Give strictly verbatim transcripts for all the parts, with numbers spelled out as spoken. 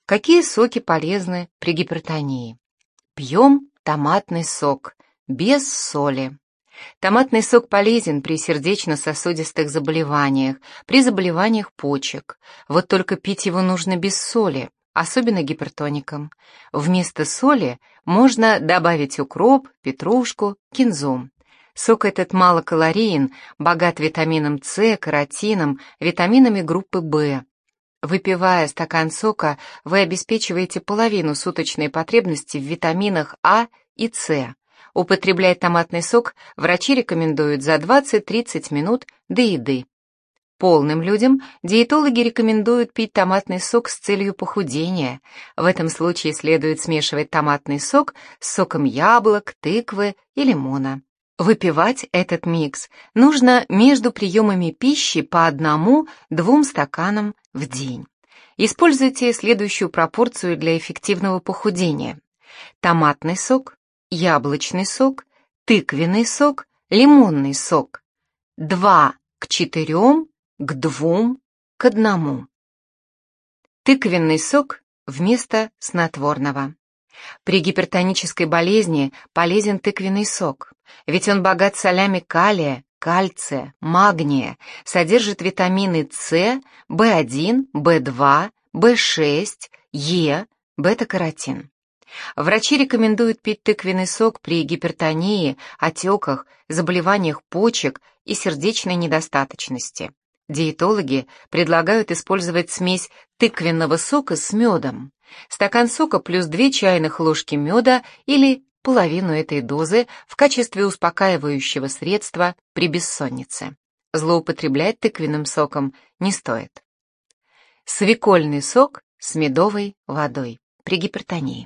Какие соки полезны при гипертонии? Пьем томатный сок без соли. Томатный сок полезен при сердечно-сосудистых заболеваниях, при заболеваниях почек. Вот только пить его нужно без соли, особенно гипертоникам. Вместо соли можно добавить укроп, петрушку, кинзу. Сок этот малокалорийен, богат витамином С, каротином, витаминами группы В. Выпивая стакан сока, вы обеспечиваете половину суточной потребности в витаминах А и С. Употреблять томатный сок врачи рекомендуют за двадцать-тридцать минут до еды. Полным людям диетологи рекомендуют пить томатный сок с целью похудения. В этом случае следует смешивать томатный сок с соком яблок, тыквы и лимона. Выпивать этот микс нужно между приемами пищи по одному-двум стаканам в день. Используйте следующую пропорцию для эффективного похудения. Томатный сок, яблочный сок, тыквенный сок, лимонный сок. два к четырем, к двум, к одному. Тыквенный сок вместо снотворного. При гипертонической болезни полезен тыквенный сок, ведь он богат солями калия, кальция, магния, содержит витамины С, В один, В два, В шесть, Е, бета-каротин. Врачи рекомендуют пить тыквенный сок при гипертонии, отеках, заболеваниях почек и сердечной недостаточности. Диетологи предлагают использовать смесь тыквенного сока с медом. Стакан сока плюс две чайных ложки меда или половину этой дозы в качестве успокаивающего средства при бессоннице. Злоупотреблять тыквенным соком не стоит. Свекольный сок с медовой водой при гипертонии.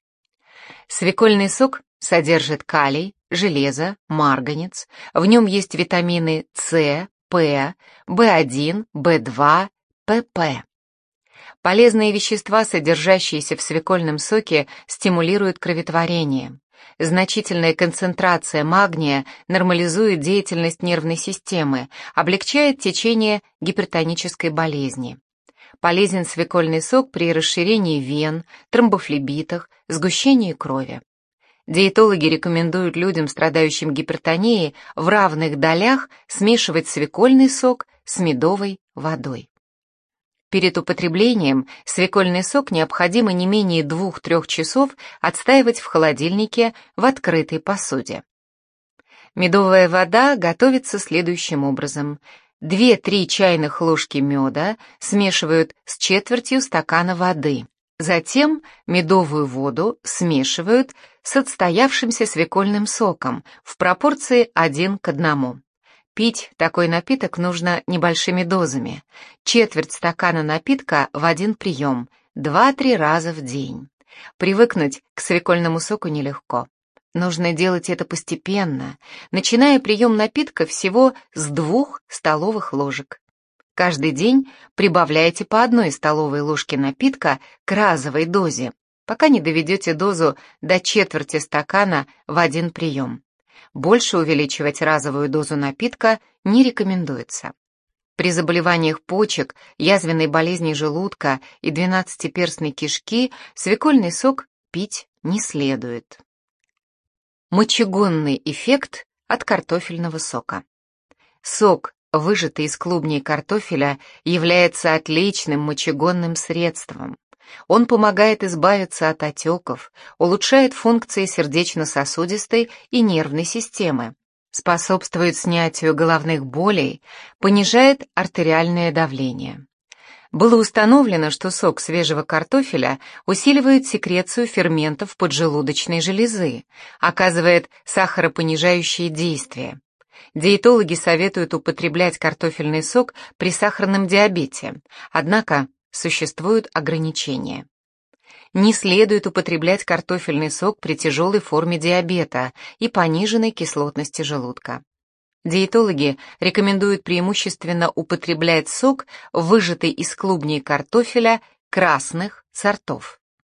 Свекольный сок содержит калий, железо, марганец. В нем есть витамины С, П, В один, В два, П П. Полезные вещества, содержащиеся в свекольном соке, стимулируют кроветворение. Значительная концентрация магния нормализует деятельность нервной системы, облегчает течение гипертонической болезни. Полезен свекольный сок при расширении вен, тромбофлебитах, сгущении крови. Диетологи рекомендуют людям, страдающим гипертонией, в равных долях смешивать свекольный сок с медовой водой. Перед употреблением свекольный сок необходимо не менее двух-трёх часов отстаивать в холодильнике в открытой посуде. Медовая вода готовится следующим образом. две-три чайных ложки меда смешивают с четвертью стакана воды. Затем медовую воду смешивают с отстоявшимся свекольным соком в пропорции один к одному. Пить такой напиток нужно небольшими дозами. Четверть стакана напитка в один прием, два-три раза в день. Привыкнуть к свекольному соку нелегко. Нужно делать это постепенно, начиная прием напитка всего с двух столовых ложек. Каждый день прибавляйте по одной столовой ложке напитка к разовой дозе, пока не доведете дозу до четверти стакана в один прием. Больше увеличивать разовую дозу напитка не рекомендуется. При заболеваниях почек, язвенной болезни желудка и двенадцатиперстной кишки свекольный сок пить не следует. Мочегонный эффект от картофельного сока. Сок, выжатый из клубней картофеля, является отличным мочегонным средством. Он помогает избавиться от отеков, улучшает функции сердечно-сосудистой и нервной системы, способствует снятию головных болей, понижает артериальное давление. Было установлено, что сок свежего картофеля усиливает секрецию ферментов поджелудочной железы, оказывает сахаропонижающее действие. Диетологи советуют употреблять картофельный сок при сахарном диабете, однако существуют ограничения. Не следует употреблять картофельный сок при тяжелой форме диабета и пониженной кислотности желудка. Диетологи рекомендуют преимущественно употреблять сок, выжатый из клубней картофеля красных сортов.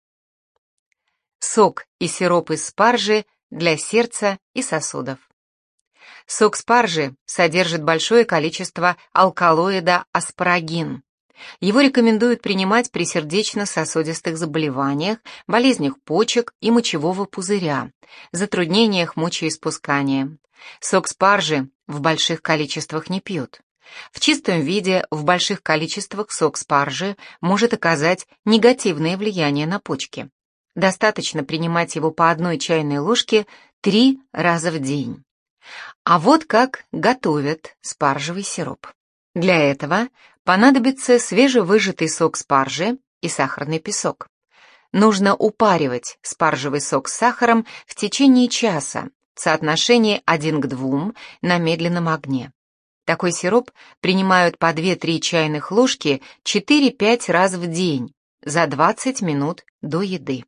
Сок и сироп из спаржи для сердца и сосудов. Сок спаржи содержит большое количество алкалоида аспарагин. Его рекомендуют принимать при сердечно-сосудистых заболеваниях, болезнях почек и мочевого пузыря, затруднениях мочеиспускания. Сок спаржи в больших количествах не пьют. В чистом виде в больших количествах сок спаржи может оказать негативное влияние на почки. Достаточно принимать его по одной чайной ложке три раза в день. А вот как готовят спаржевый сироп. Для этого понадобится свежевыжатый сок спаржи и сахарный песок. Нужно упаривать спаржевый сок с сахаром в течение часа в соотношении один к двум на медленном огне. Такой сироп принимают по две-три чайных ложки четыре-пять раз в день за двадцать минут до еды.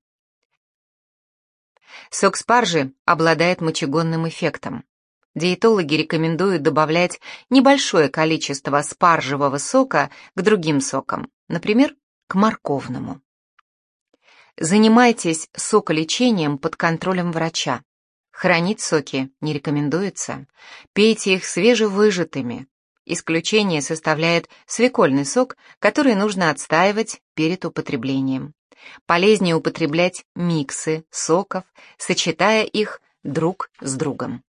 Сок спаржи обладает мочегонным эффектом. Диетологи рекомендуют добавлять небольшое количество спаржевого сока к другим сокам, например, к морковному. Занимайтесь соколечением под контролем врача. Хранить соки не рекомендуется. Пейте их свежевыжатыми. Исключение составляет свекольный сок, который нужно отстаивать перед употреблением. Полезнее употреблять миксы соков, сочетая их друг с другом.